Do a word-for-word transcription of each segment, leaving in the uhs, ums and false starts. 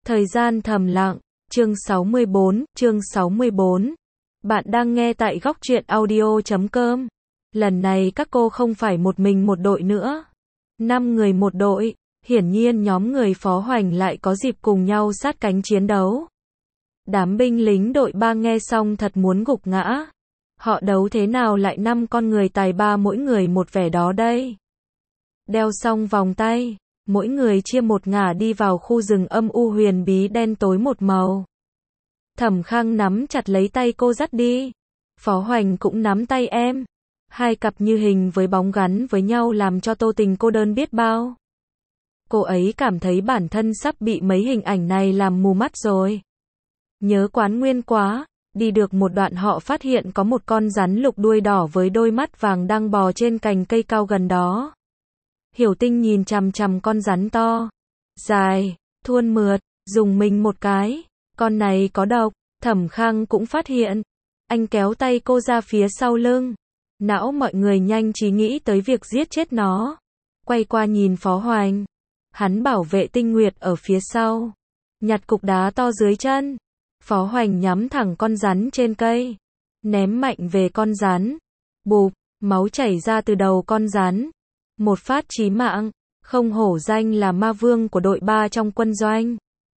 Thời gian thầm lặng, chương sáu mươi bốn, chương sáu mươi bốn. Bạn đang nghe tại góc truyện audio chấm com. Lần này các cô không phải một mình một đội nữa. Năm người một đội, hiển nhiên nhóm người Phó Hoành lại có dịp cùng nhau sát cánh chiến đấu. Đám binh lính đội ba nghe xong thật muốn gục ngã. Họ đấu thế nào lại năm con người tài ba mỗi người một vẻ đó đây. Đeo xong vòng tay, mỗi người chia một ngả đi vào khu rừng âm u huyền bí đen tối một màu. Thẩm Khang nắm chặt lấy tay cô dắt đi. Phó Hoành cũng nắm tay em. Hai cặp như hình với bóng gắn với nhau làm cho Tô Tình cô đơn biết bao. Cô ấy cảm thấy bản thân sắp bị mấy hình ảnh này làm mù mắt rồi. Nhớ quán nguyên quá. Đi được một đoạn họ phát hiện có một con rắn lục đuôi đỏ với đôi mắt vàng đang bò trên cành cây cao gần đó. Hiểu Tinh nhìn chằm chằm con rắn to, dài, thuôn mượt, dùng mình một cái. Con này có độc. Thẩm Khang cũng phát hiện. Anh kéo tay cô ra phía sau lưng. Não mọi người nhanh trí nghĩ tới việc giết chết nó. Quay qua nhìn Phó Hoành. Hắn bảo vệ Tinh Nguyệt ở phía sau. Nhặt cục đá to dưới chân. Phó Hoành nhắm thẳng con rắn trên cây. Ném mạnh về con rắn. Bụp, máu chảy ra từ đầu con rắn. Một phát chí mạng. Không hổ danh là ma vương của đội ba trong quân doanh.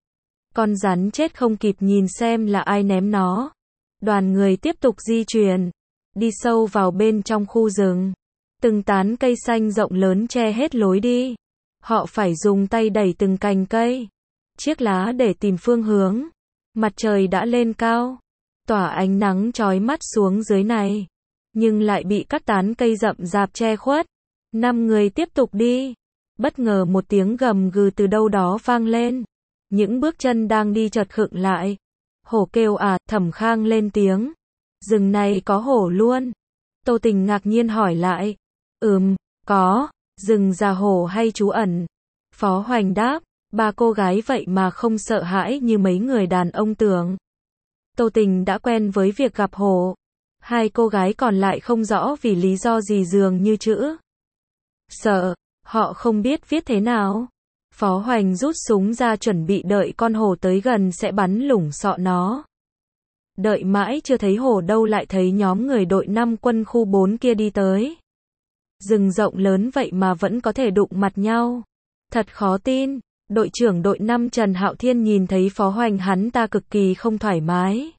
Con rắn chết không kịp nhìn xem là ai ném nó. Đoàn người tiếp tục di chuyển. Đi sâu vào bên trong khu rừng. Từng tán cây xanh rộng lớn che hết lối đi. Họ phải dùng tay đẩy từng cành cây, chiếc lá để tìm phương hướng. Mặt trời đã lên cao, tỏa ánh nắng chói mắt xuống dưới này, nhưng lại bị các tán cây rậm rạp che khuất. Năm người tiếp tục đi. Bất ngờ một tiếng gầm gừ từ đâu đó vang lên. Những bước chân đang đi chợt khựng lại. Hổ kêu à, Thẩm Khang lên tiếng. Rừng này có hổ luôn. Tô Tình ngạc nhiên hỏi lại. Ừm, có. Rừng già hổ hay trú ẩn? Phó Hoành đáp. Ba cô gái vậy mà không sợ hãi như mấy người đàn ông tưởng. Tô Tình đã quen với việc gặp hổ. Hai cô gái còn lại không rõ vì lý do gì dường như chữ sợ. Họ không biết viết thế nào. Phó Hoành rút súng ra chuẩn bị đợi con hổ tới gần sẽ bắn lủng sọ nó. Đợi mãi chưa thấy hổ đâu lại thấy nhóm người đội năm quân khu bốn kia đi tới. Rừng rộng lớn vậy mà vẫn có thể đụng mặt nhau. Thật khó tin. Đội trưởng đội năm Trần Hạo Thiên nhìn thấy Phó Hoành hắn ta cực kỳ không thoải mái.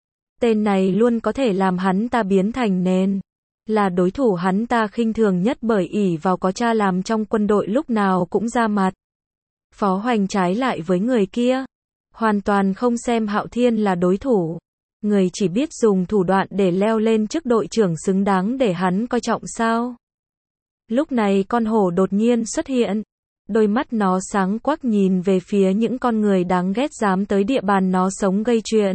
Tên này luôn có thể làm hắn ta biến thành nền. Là đối thủ hắn ta khinh thường nhất bởi ỷ vào có cha làm trong quân đội lúc nào cũng ra mặt. Phó Hoành trái lại với người kia. Hoàn toàn không xem Hạo Thiên là đối thủ. Người chỉ biết dùng thủ đoạn để leo lên chức đội trưởng xứng đáng để hắn coi trọng sao. Lúc này con hổ đột nhiên xuất hiện. Đôi mắt nó sáng quắc nhìn về phía những con người đáng ghét dám tới địa bàn nó sống gây chuyện.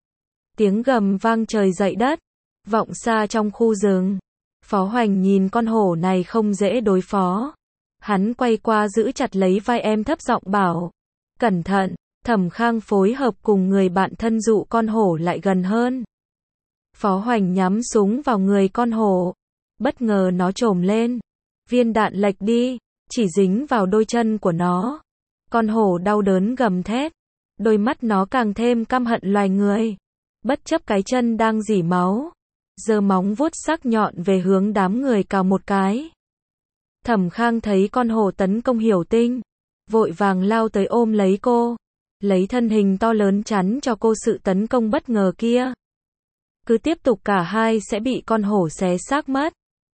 Tiếng gầm vang trời dậy đất, vọng xa trong khu rừng. Phó Hoành nhìn con hổ này không dễ đối phó. Hắn quay qua giữ chặt lấy vai em thấp giọng bảo. Cẩn thận. Thẩm Khang phối hợp cùng người bạn thân dụ con hổ lại gần hơn. Phó Hoành nhắm súng vào người con hổ. Bất ngờ nó trồm lên. Viên đạn lệch đi, chỉ dính vào đôi chân của nó. Con hổ đau đớn gầm thét. Đôi mắt nó càng thêm căm hận loài người. Bất chấp cái chân đang rỉ máu, giơ móng vuốt sắc nhọn về hướng đám người cào một cái. Thẩm Khang thấy con hổ tấn công Hiểu Tinh, vội vàng lao tới ôm lấy cô, lấy thân hình to lớn chắn cho cô sự tấn công bất ngờ kia. Cứ tiếp tục cả hai sẽ bị con hổ xé xác mất.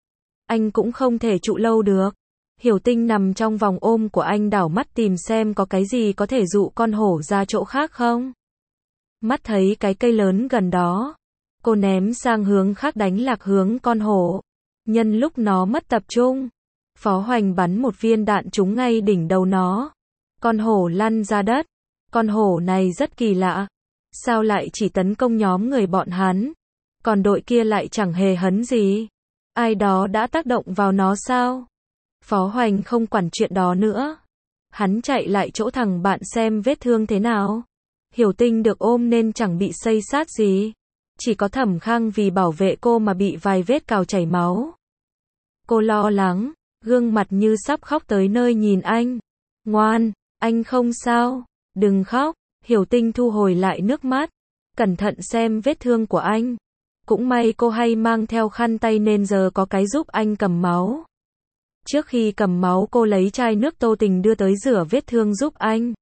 Anh cũng không thể trụ lâu được. Hiểu Tinh nằm trong vòng ôm của anh đảo mắt tìm xem có cái gì có thể dụ con hổ ra chỗ khác không. Mắt thấy cái cây lớn gần đó, cô ném sang hướng khác đánh lạc hướng con hổ. Nhân lúc nó mất tập trung, Phó Hoành bắn một viên đạn trúng ngay đỉnh đầu nó. Con hổ lăn ra đất. Con hổ này rất kỳ lạ. Sao lại chỉ tấn công nhóm người bọn hắn? Còn đội kia lại chẳng hề hấn gì. Ai đó đã tác động vào nó sao? Phó Hoành không quản chuyện đó nữa. Hắn chạy lại chỗ thằng bạn xem vết thương thế nào. Hiểu Tinh được ôm nên chẳng bị xây sát gì. Chỉ có Thẩm Khang vì bảo vệ cô mà bị vài vết cào chảy máu. Cô lo lắng, gương mặt như sắp khóc tới nơi nhìn anh. Ngoan, anh không sao, đừng khóc. Hiểu Tinh thu hồi lại nước mắt, cẩn thận xem vết thương của anh. Cũng may cô hay mang theo khăn tay nên giờ có cái giúp anh cầm máu. Trước khi cầm máu cô lấy chai nước Tô Tình đưa tới rửa vết thương giúp anh.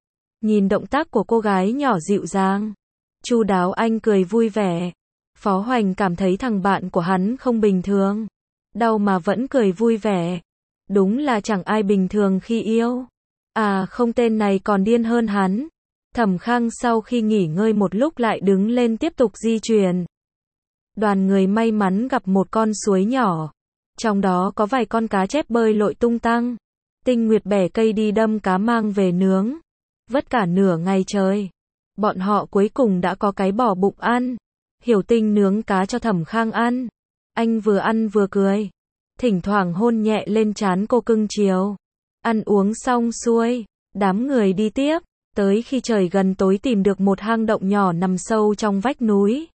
Nhìn động tác của cô gái nhỏ dịu dàng, chu đáo, anh cười vui vẻ. Phó Hoành cảm thấy thằng bạn của hắn không bình thường. Đau mà vẫn cười vui vẻ. Đúng là chẳng ai bình thường khi yêu. À không, tên này còn điên hơn hắn. Thẩm Khang sau khi nghỉ ngơi một lúc lại đứng lên tiếp tục di chuyển. Đoàn người may mắn gặp một con suối nhỏ. Trong đó có vài con cá chép bơi lội tung tăng. Tinh Nguyệt bẻ cây đi đâm cá mang về nướng. Vất cả nửa ngày trời. Bọn họ cuối cùng đã có cái bò bụng ăn. Hiểu Tinh nướng cá cho Thẩm Khang ăn. Anh vừa ăn vừa cười. Thỉnh thoảng hôn nhẹ lên trán cô cưng chiều. Ăn uống xong xuôi, đám người đi tiếp. Tới khi trời gần tối tìm được một hang động nhỏ nằm sâu trong vách núi.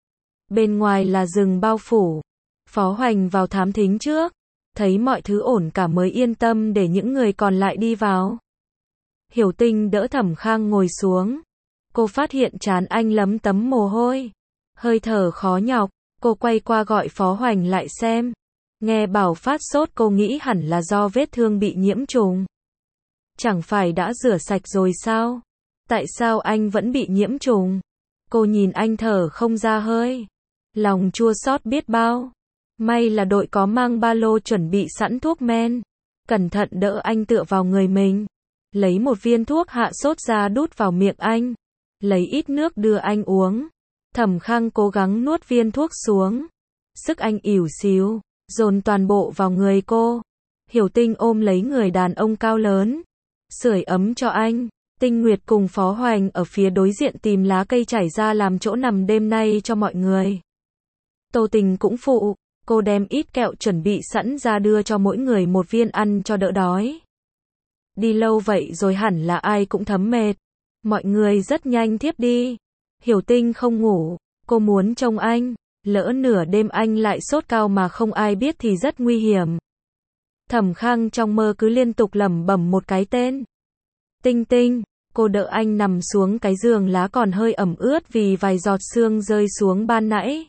Bên ngoài là rừng bao phủ. Phó Hoành vào thám thính trước. Thấy mọi thứ ổn cả mới yên tâm để những người còn lại đi vào. Hiểu Tinh đỡ Thẩm Khang ngồi xuống. Cô phát hiện trán anh lấm tấm mồ hôi. Hơi thở khó nhọc. Cô quay qua gọi Phó Hoành lại xem. Nghe bảo phát sốt, cô nghĩ hẳn là do vết thương bị nhiễm trùng. Chẳng phải đã rửa sạch rồi sao? Tại sao anh vẫn bị nhiễm trùng? Cô nhìn anh thở không ra hơi. Lòng chua xót biết bao. May là đội có mang ba lô chuẩn bị sẵn thuốc men. Cẩn thận đỡ anh tựa vào người mình. Lấy một viên thuốc hạ sốt ra đút vào miệng anh. Lấy ít nước đưa anh uống. Thẩm Khang cố gắng nuốt viên thuốc xuống. Sức anh ỉu xìu, dồn toàn bộ vào người cô. Hiểu Tinh ôm lấy người đàn ông cao lớn. Sưởi ấm cho anh. Tinh Nguyệt cùng Phó Hoành ở phía đối diện tìm lá cây trải ra làm chỗ nằm đêm nay cho mọi người. Tô Tình cũng phụ. Cô đem ít kẹo chuẩn bị sẵn ra đưa cho mỗi người một viên ăn cho đỡ đói. Đi lâu vậy rồi hẳn là ai cũng thấm mệt. Mọi người rất nhanh thiếp đi. Hiểu Tinh không ngủ. Cô muốn trông anh. Lỡ nửa đêm anh lại sốt cao mà không ai biết thì rất nguy hiểm. Thẩm Khang trong mơ cứ liên tục lẩm bẩm một cái tên. Tinh Tinh. Cô đỡ anh nằm xuống cái giường lá còn hơi ẩm ướt vì vài giọt sương rơi xuống ban nãy.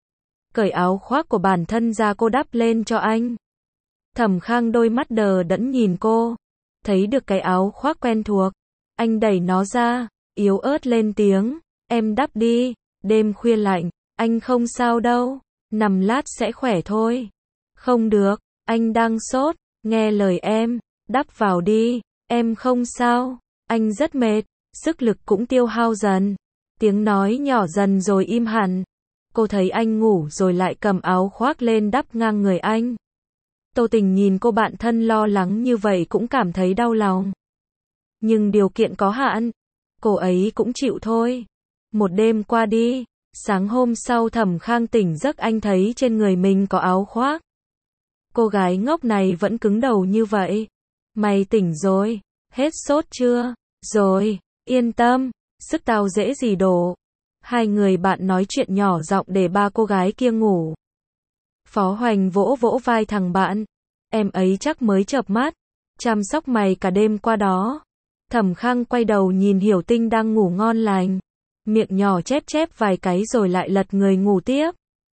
Cởi áo khoác của bản thân ra cô đắp lên cho anh. Thẩm Khang đôi mắt đờ đẫn nhìn cô. Thấy được cái áo khoác quen thuộc. Anh đẩy nó ra, yếu ớt lên tiếng. Em đắp đi, đêm khuya lạnh. Anh không sao đâu, nằm lát sẽ khỏe thôi. Không được, anh đang sốt, nghe lời em, đắp vào đi, em không sao, anh rất mệt, sức lực cũng tiêu hao dần. Tiếng nói nhỏ dần rồi im hẳn. Cô thấy anh ngủ rồi lại cầm áo khoác lên đắp ngang người anh. Tô Tình nhìn cô bạn thân lo lắng như vậy cũng cảm thấy đau lòng. Nhưng điều kiện có hạn, cô ấy cũng chịu thôi. Một đêm qua đi. Sáng hôm sau Thẩm Khang tỉnh giấc anh thấy trên người mình có áo khoác. Cô gái ngốc này vẫn cứng đầu như vậy. Mày tỉnh rồi, hết sốt chưa? Rồi, yên tâm, sức tao dễ gì đổ. Hai người bạn nói chuyện nhỏ giọng để ba cô gái kia ngủ. Phó Hoành vỗ vỗ vai thằng bạn. Em ấy chắc mới chợp mắt, chăm sóc mày cả đêm qua đó. Thẩm Khang quay đầu nhìn Hiểu Tinh đang ngủ ngon lành. Miệng nhỏ chép chép vài cái rồi lại lật người ngủ tiếp.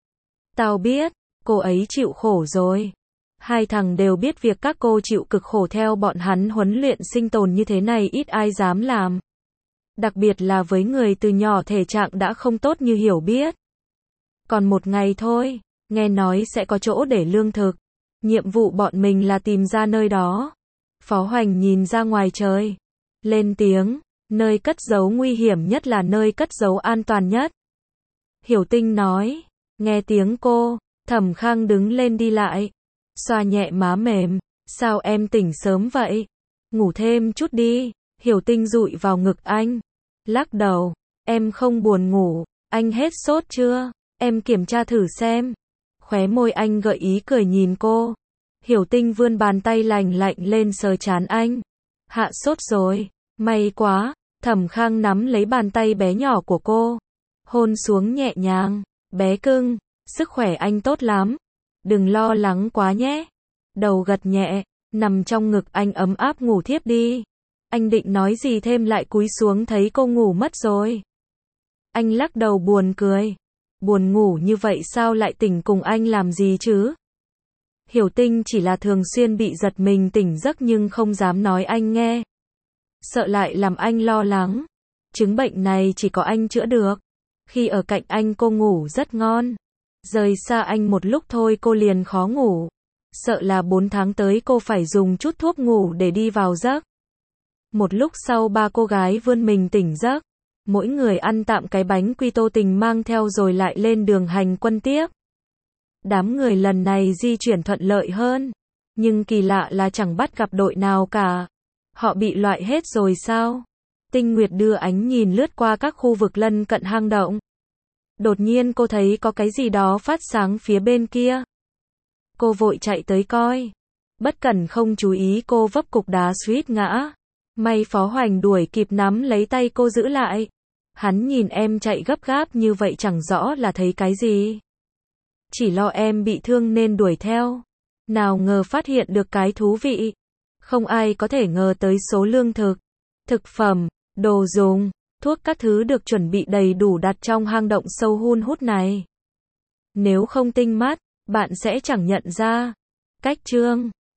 Tao biết, cô ấy chịu khổ rồi. Hai thằng đều biết việc các cô chịu cực khổ theo bọn hắn huấn luyện sinh tồn như thế này ít ai dám làm. Đặc biệt là với người từ nhỏ thể trạng đã không tốt như Hiểu biết. Còn một ngày thôi, nghe nói sẽ có chỗ để lương thực. Nhiệm vụ bọn mình là tìm ra nơi đó. Phó Hoành nhìn ra ngoài trời. Lên tiếng. Nơi cất giấu nguy hiểm nhất là nơi cất giấu an toàn nhất. Hiểu Tinh nói. Nghe tiếng cô, Thẩm Khang đứng lên đi lại. Xoa nhẹ má mềm. Sao em tỉnh sớm vậy? Ngủ thêm chút đi. Hiểu Tinh dụi vào ngực anh. Lắc đầu. Em không buồn ngủ. Anh hết sốt chưa? Em kiểm tra thử xem. Khóe môi anh gợi ý cười nhìn cô. Hiểu Tinh vươn bàn tay lành lạnh lên sờ trán anh. Hạ sốt rồi. May quá. Thẩm Khang nắm lấy bàn tay bé nhỏ của cô. Hôn xuống nhẹ nhàng. Bé cưng, sức khỏe anh tốt lắm. Đừng lo lắng quá nhé. Đầu gật nhẹ, nằm trong ngực anh ấm áp ngủ thiếp đi. Anh định nói gì thêm lại cúi xuống thấy cô ngủ mất rồi. Anh lắc đầu buồn cười. Buồn ngủ như vậy sao lại tỉnh cùng anh làm gì chứ? Hiểu Tinh chỉ là thường xuyên bị giật mình tỉnh giấc nhưng không dám nói anh nghe. Sợ lại làm anh lo lắng. Chứng bệnh này chỉ có anh chữa được. Khi ở cạnh anh cô ngủ rất ngon. Rời xa anh một lúc thôi cô liền khó ngủ. Sợ là bốn tháng tới cô phải dùng chút thuốc ngủ để đi vào giấc. Một lúc sau ba cô gái vươn mình tỉnh giấc. Mỗi người ăn tạm cái bánh quy tô tình mang theo rồi lại lên đường hành quân tiếp. Đám người lần này di chuyển thuận lợi hơn. Nhưng kỳ lạ là chẳng bắt gặp đội nào cả. Họ bị loại hết rồi sao? Tinh Nguyệt đưa ánh nhìn lướt qua các khu vực lân cận hang động. Đột nhiên cô thấy có cái gì đó phát sáng phía bên kia. Cô vội chạy tới coi. Bất cẩn không chú ý cô vấp cục đá suýt ngã. May Phó Hoành đuổi kịp nắm lấy tay cô giữ lại. Hắn nhìn em chạy gấp gáp như vậy chẳng rõ là thấy cái gì. Chỉ lo em bị thương nên đuổi theo. Nào ngờ phát hiện được cái thú vị. Không ai có thể ngờ tới số lương thực, thực phẩm, đồ dùng, thuốc các thứ được chuẩn bị đầy đủ đặt trong hang động sâu hun hút này. Nếu không tinh mắt, bạn sẽ chẳng nhận ra. Cách chương